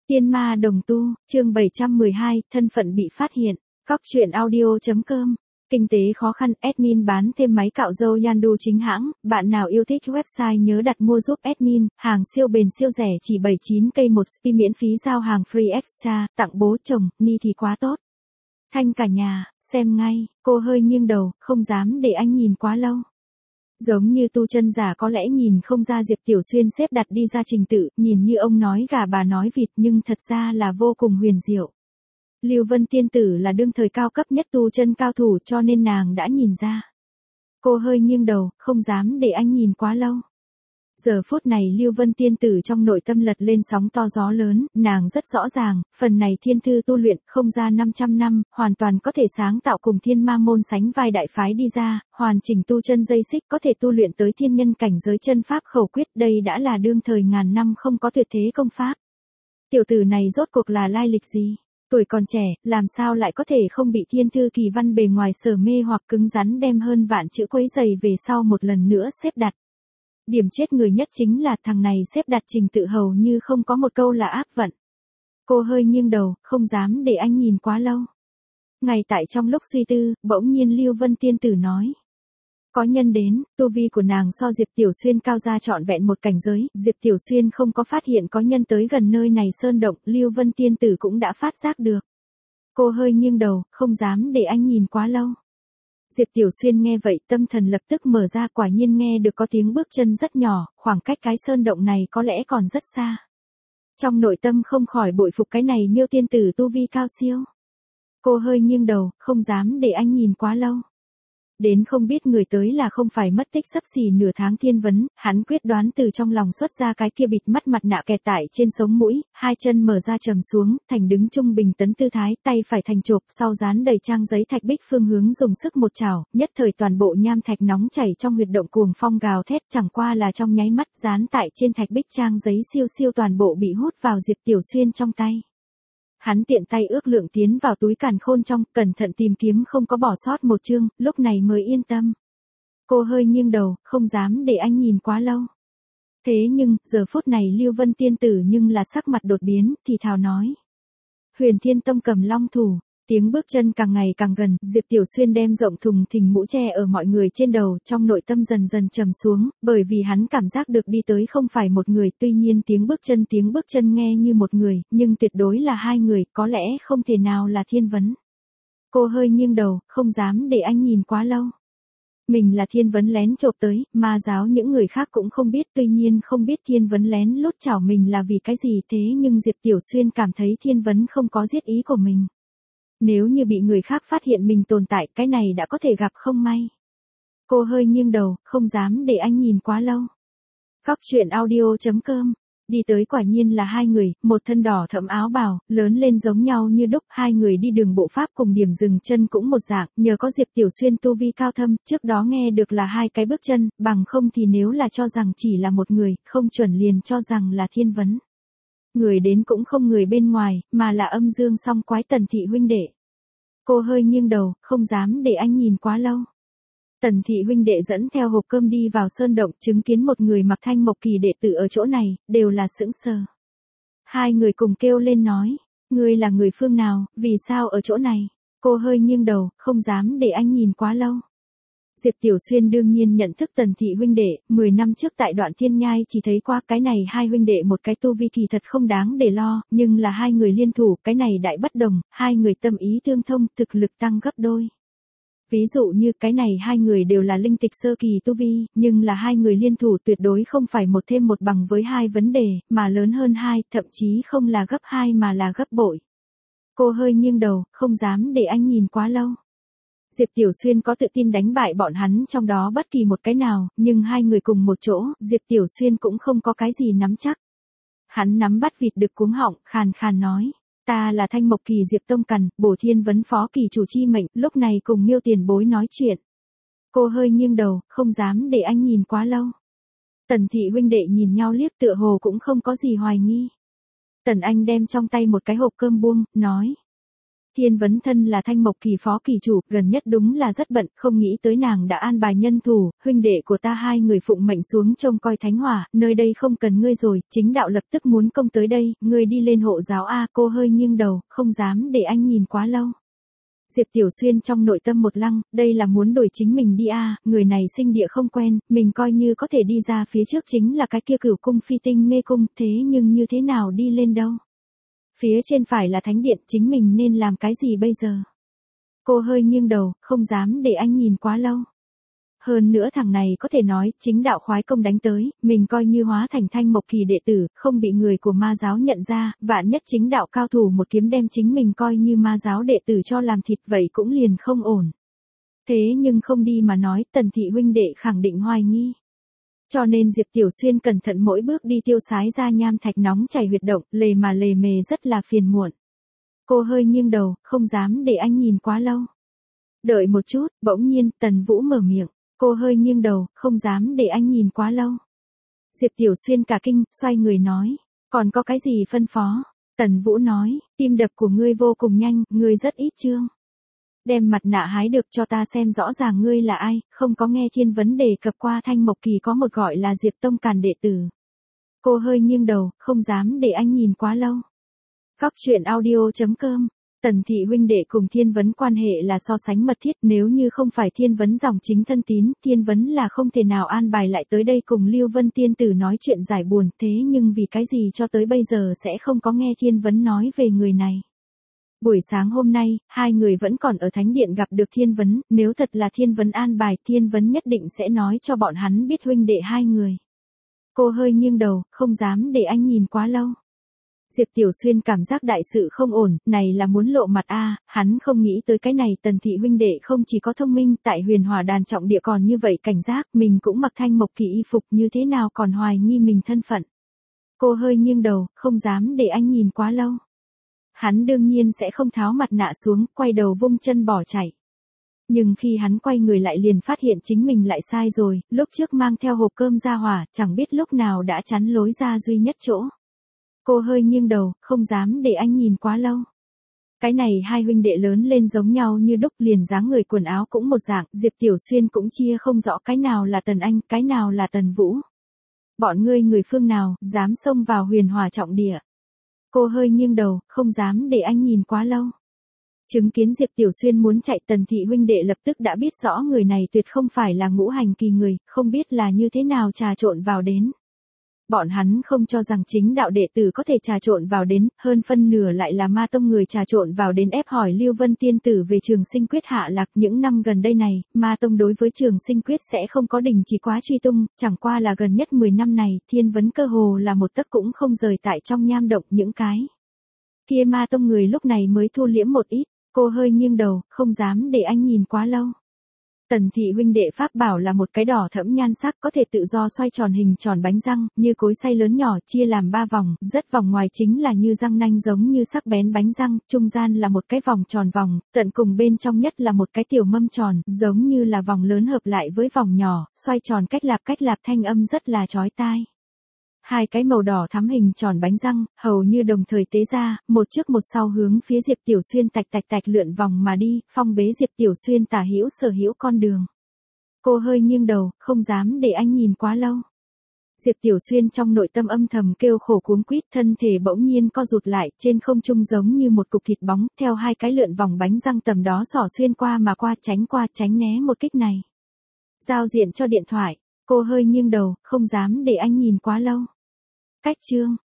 Tiên ma đồng tu, chương 712, thân phận bị phát hiện. Cóc truyện audio.com. Kinh tế khó khăn, admin bán thêm máy cạo râu Yandu chính hãng, bạn nào yêu thích website nhớ đặt mua giúp admin, hàng siêu bền siêu rẻ chỉ 79k một spi miễn phí giao hàng free extra, tặng bố chồng, ni thì quá tốt. Thanh cả nhà, xem ngay, cô hơi nghiêng đầu, không dám để anh nhìn quá lâu. Giống như tu chân giả có lẽ nhìn không ra Diệp Tiểu Xuyên xếp đặt đi ra trình tự, nhìn như ông nói gà bà nói vịt nhưng thật ra là vô cùng huyền diệu. Lưu Vân tiên tử là đương thời cao cấp nhất tu chân cao thủ cho nên nàng đã nhìn ra. Cô hơi nghiêng đầu, không dám để anh nhìn quá lâu. Giờ phút này Lưu Vân tiên tử trong nội tâm lật lên sóng to gió lớn, nàng rất rõ ràng, phần này thiên thư tu luyện không ra 500 năm, hoàn toàn có thể sáng tạo cùng thiên ma môn sánh vai đại phái đi ra, hoàn chỉnh tu chân dây xích có thể tu luyện tới thiên nhân cảnh giới chân pháp khẩu quyết, đây đã là đương thời ngàn năm không có tuyệt thế công pháp. Tiểu tử này rốt cuộc là lai lịch gì? Tuổi còn trẻ, làm sao lại có thể không bị thiên thư kỳ văn bề ngoài sở mê hoặc cứng rắn đem hơn vạn chữ quấy dày về sau một lần nữa xếp đặt. Điểm chết người nhất chính là thằng này xếp đặt trình tự hầu như không có một câu là áp vận. Cô hơi nghiêng đầu, không dám để anh nhìn quá lâu. Ngay tại trong lúc suy tư, bỗng nhiên Lưu Vân tiên tử nói. Có nhân đến, tu vi của nàng so Diệp Tiểu Xuyên cao ra trọn vẹn một cảnh giới, Diệp Tiểu Xuyên không có phát hiện có nhân tới gần nơi này sơn động, Lưu Vân tiên tử cũng đã phát giác được. Cô hơi nghiêng đầu, không dám để anh nhìn quá lâu. Diệp Tiểu Xuyên nghe vậy tâm thần lập tức mở ra, quả nhiên nghe được có tiếng bước chân rất nhỏ, khoảng cách cái sơn động này có lẽ còn rất xa. Trong nội tâm không khỏi bội phục cái này miêu tiên tử tu vi cao siêu. Cô hơi nghiêng đầu, không dám để anh nhìn quá lâu. Đến không biết người tới là không phải mất tích sắp xỉ nửa tháng thiên vấn, hắn quyết đoán từ trong lòng xuất ra cái kia bịt mắt mặt nạ kẹt tại trên sống mũi, hai chân mở ra trầm xuống, thành đứng trung bình tấn tư thái, tay phải thành chộp, sau dán đầy trang giấy thạch bích phương hướng dùng sức một chảo, nhất thời toàn bộ nham thạch nóng chảy trong huyệt động cuồng phong gào thét, chẳng qua là trong nháy mắt dán tại trên thạch bích trang giấy siêu siêu toàn bộ bị hút vào Diệp Tiểu Xuyên trong tay. Hắn tiện tay ước lượng tiến vào túi càn khôn trong, cẩn thận tìm kiếm không có bỏ sót một chương, lúc này mới yên tâm. Cô hơi nghiêng đầu, không dám để anh nhìn quá lâu. Thế nhưng, giờ phút này Lưu Vân tiên tử nhưng là sắc mặt đột biến, thì thào nói. Huyền Thiên Tông cầm long thủ. Tiếng bước chân càng ngày càng gần, Diệp Tiểu Xuyên đem rộng thùng thình mũ che ở mọi người trên đầu, trong nội tâm dần dần trầm xuống, bởi vì hắn cảm giác được đi tới không phải một người, tuy nhiên tiếng bước chân nghe như một người, nhưng tuyệt đối là hai người, có lẽ không thể nào là Thiên Vấn. Cô hơi nghiêng đầu, không dám để anh nhìn quá lâu. Mình là Thiên Vấn lén chộp tới, ma giáo những người khác cũng không biết, tuy nhiên không biết Thiên Vấn lén lút chảo mình là vì cái gì, thế nhưng Diệp Tiểu Xuyên cảm thấy Thiên Vấn không có giết ý của mình. Nếu như bị người khác phát hiện mình tồn tại, cái này đã có thể gặp không may. Cô hơi nghiêng đầu, không dám để anh nhìn quá lâu. Cóc truyện audio.com. Đi tới quả nhiên là hai người, một thân đỏ thẫm áo bào, lớn lên giống nhau như đúc, hai người đi đường bộ pháp cùng điểm dừng chân cũng một dạng, nhờ có Diệp Tiểu Xuyên tu vi cao thâm, trước đó nghe được là hai cái bước chân, bằng không thì nếu là cho rằng chỉ là một người, không chuẩn liền cho rằng là Thiên Vấn. Người đến cũng không người bên ngoài, mà là âm dương song quái Tần thị huynh đệ. Cô hơi nghiêng đầu, không dám để anh nhìn quá lâu. Tần thị huynh đệ dẫn theo hộp cơm đi vào sơn động, chứng kiến một người mặc thanh mộc kỳ đệ tử ở chỗ này, đều là sững sờ. Hai người cùng kêu lên nói, ngươi là người phương nào, vì sao ở chỗ này? Cô hơi nghiêng đầu, không dám để anh nhìn quá lâu. Diệp Tiểu Xuyên đương nhiên nhận thức Tần thị huynh đệ, 10 năm trước tại Đoạn Thiên Nhai chỉ thấy qua cái này hai huynh đệ một cái tu vi kỳ thật không đáng để lo, nhưng là hai người liên thủ, cái này đại bất đồng, hai người tâm ý tương thông, thực lực tăng gấp đôi. Ví dụ như cái này hai người đều là linh tịch sơ kỳ tu vi, nhưng là hai người liên thủ tuyệt đối không phải một thêm một bằng với hai vấn đề, mà lớn hơn hai, thậm chí không là gấp hai mà là gấp bội. Cô hơi nghiêng đầu, không dám để anh nhìn quá lâu. Diệp Tiểu Xuyên có tự tin đánh bại bọn hắn trong đó bất kỳ một cái nào, nhưng hai người cùng một chỗ, Diệp Tiểu Xuyên cũng không có cái gì nắm chắc. Hắn nắm bắt vịt đực cuống họng, khàn khàn nói, ta là Thanh Mộc Kỳ Diệp Tông Cằn, bổ Thiên Vấn phó kỳ chủ chi mệnh, lúc này cùng Miêu tiền bối nói chuyện. Cô hơi nghiêng đầu, không dám để anh nhìn quá lâu. Tần thị huynh đệ nhìn nhau liếc tựa hồ cũng không có gì hoài nghi. Tần Anh đem trong tay một cái hộp cơm buông, nói. Thiên Vấn thân là Thanh Mộc Kỳ phó kỳ chủ, gần nhất đúng là rất bận, không nghĩ tới nàng đã an bài nhân thủ, huynh đệ của ta hai người phụng mệnh xuống trông coi thánh hỏa, nơi đây không cần ngươi rồi, chính đạo lập tức muốn công tới đây, ngươi đi lên hộ giáo a. Cô hơi nghiêng đầu, không dám để anh nhìn quá lâu. Diệp Tiểu Xuyên trong nội tâm một lăng, đây là muốn đổi chính mình đi a, người này sinh địa không quen, mình coi như có thể đi ra phía trước chính là cái kia Cửu cung phi tinh mê cung, thế nhưng như thế nào đi lên đâu? Phía trên phải là thánh điện, chính mình nên làm cái gì bây giờ? Cô hơi nghiêng đầu, không dám để anh nhìn quá lâu. Hơn nữa thằng này có thể nói, chính đạo khoái công đánh tới, mình coi như hóa thành Thanh Mộc Kỳ đệ tử, không bị người của ma giáo nhận ra, vạn nhất chính đạo cao thủ một kiếm đem chính mình coi như ma giáo đệ tử cho làm thịt vậy cũng liền không ổn. Thế nhưng không đi mà nói, Tần thị huynh đệ khẳng định hoài nghi. Cho nên Diệp Tiểu Xuyên cẩn thận mỗi bước đi tiêu sái ra nham thạch nóng chảy huyệt động, lề mà lề mề rất là phiền muộn. Cô hơi nghiêng đầu, không dám để anh nhìn quá lâu. Đợi một chút, bỗng nhiên, Tần Vũ mở miệng. Cô hơi nghiêng đầu, không dám để anh nhìn quá lâu. Diệp Tiểu Xuyên cả kinh, xoay người nói. Còn có cái gì phân phó? Tần Vũ nói, tim đập của ngươi vô cùng nhanh, ngươi rất ít chương. Đem mặt nạ hái được cho ta xem rõ ràng ngươi là ai, không có nghe Thiên Vấn đề cập qua Thanh Mộc Kỳ có một gọi là Diệp Tông Càn đệ tử. Cô hơi nghiêng đầu, không dám để anh nhìn quá lâu. Góc truyện audio.com. Tần thị huynh đệ cùng Thiên Vấn quan hệ là so sánh mật thiết, nếu như không phải Thiên Vấn dòng chính thân tín, Thiên Vấn là không thể nào an bài lại tới đây cùng Lưu Vân tiên tử nói chuyện giải buồn, thế nhưng vì cái gì cho tới bây giờ sẽ không có nghe Thiên Vấn nói về người này. Buổi sáng hôm nay, hai người vẫn còn ở thánh điện gặp được Thiên Vấn, nếu thật là Thiên Vấn an bài, Thiên Vấn nhất định sẽ nói cho bọn hắn biết huynh đệ hai người. Cô hơi nghiêng đầu, không dám để anh nhìn quá lâu. Diệp Tiểu Xuyên cảm giác đại sự không ổn, này là muốn lộ mặt a, hắn không nghĩ tới cái này, Tần thị huynh đệ không chỉ có thông minh, tại Huyền Hỏa đàn trọng địa còn như vậy cảnh giác, mình cũng mặc Thanh Mộc Kỳ y phục như thế nào còn hoài nghi mình thân phận. Cô hơi nghiêng đầu, không dám để anh nhìn quá lâu. Hắn đương nhiên sẽ không tháo mặt nạ xuống, quay đầu vung chân bỏ chạy. Nhưng khi hắn quay người lại liền phát hiện chính mình lại sai rồi, lúc trước mang theo hộp cơm ra hỏa, chẳng biết lúc nào đã chắn lối ra duy nhất chỗ. Cô hơi nghiêng đầu, không dám để anh nhìn quá lâu. Cái này hai huynh đệ lớn lên giống nhau như đúc, liền dáng người quần áo cũng một dạng, Diệp Tiểu Xuyên cũng chia không rõ cái nào là Tần Anh, cái nào là Tần Vũ. Bọn ngươi người phương nào, dám xông vào Huyền Hỏa trọng địa. Cô hơi nghiêng đầu, không dám để anh nhìn quá lâu. Chứng kiến Diệp Tiểu Xuyên muốn chạy, Tần thị huynh đệ lập tức đã biết rõ người này tuyệt không phải là ngũ hành kỳ người, không biết là như thế nào trà trộn vào đến. Bọn hắn không cho rằng chính đạo đệ tử có thể trà trộn vào đến, hơn phân nửa lại là ma tông người trà trộn vào đến ép hỏi Lưu Vân tiên tử về Trường Sinh Quyết hạ lạc. Những năm gần đây này, ma tông đối với Trường Sinh Quyết sẽ không có đình chỉ quá truy tung, chẳng qua là gần nhất 10 năm này, Thiên Vấn cơ hồ là một tấc cũng không rời tại trong nham động những cái. Kia ma tông người lúc này mới thu liễm một ít, cô hơi nghiêng đầu, không dám để anh nhìn quá lâu. Tần thị huynh đệ pháp bảo là một cái đỏ thẫm nhan sắc, có thể tự do xoay tròn hình tròn bánh răng, như cối xay lớn nhỏ, chia làm 3 vòng, rất vòng ngoài chính là như răng nanh giống như sắc bén bánh răng, trung gian là một cái vòng tròn vòng, tận cùng bên trong nhất là một cái tiểu mâm tròn, giống như là vòng lớn hợp lại với vòng nhỏ, xoay tròn cách lạp thanh âm rất là chói tai. Hai cái màu đỏ thắm hình tròn bánh răng, hầu như đồng thời tế ra, một trước một sau hướng phía Diệp Tiểu Xuyên tạch lượn vòng mà đi, phong bế Diệp Tiểu Xuyên tả hữu sở hữu con đường. Cô hơi nghiêng đầu, không dám để anh nhìn quá lâu. Diệp Tiểu Xuyên trong nội tâm âm thầm kêu khổ cuống quýt, thân thể bỗng nhiên co rụt lại, trên không trung giống như một cục thịt bóng, theo hai cái lượn vòng bánh răng tầm đó xỏ xuyên qua mà tránh né một kích này. Giao diện cho điện thoại, cô hơi nghiêng đầu, không dám để anh nhìn quá lâu. Cách chương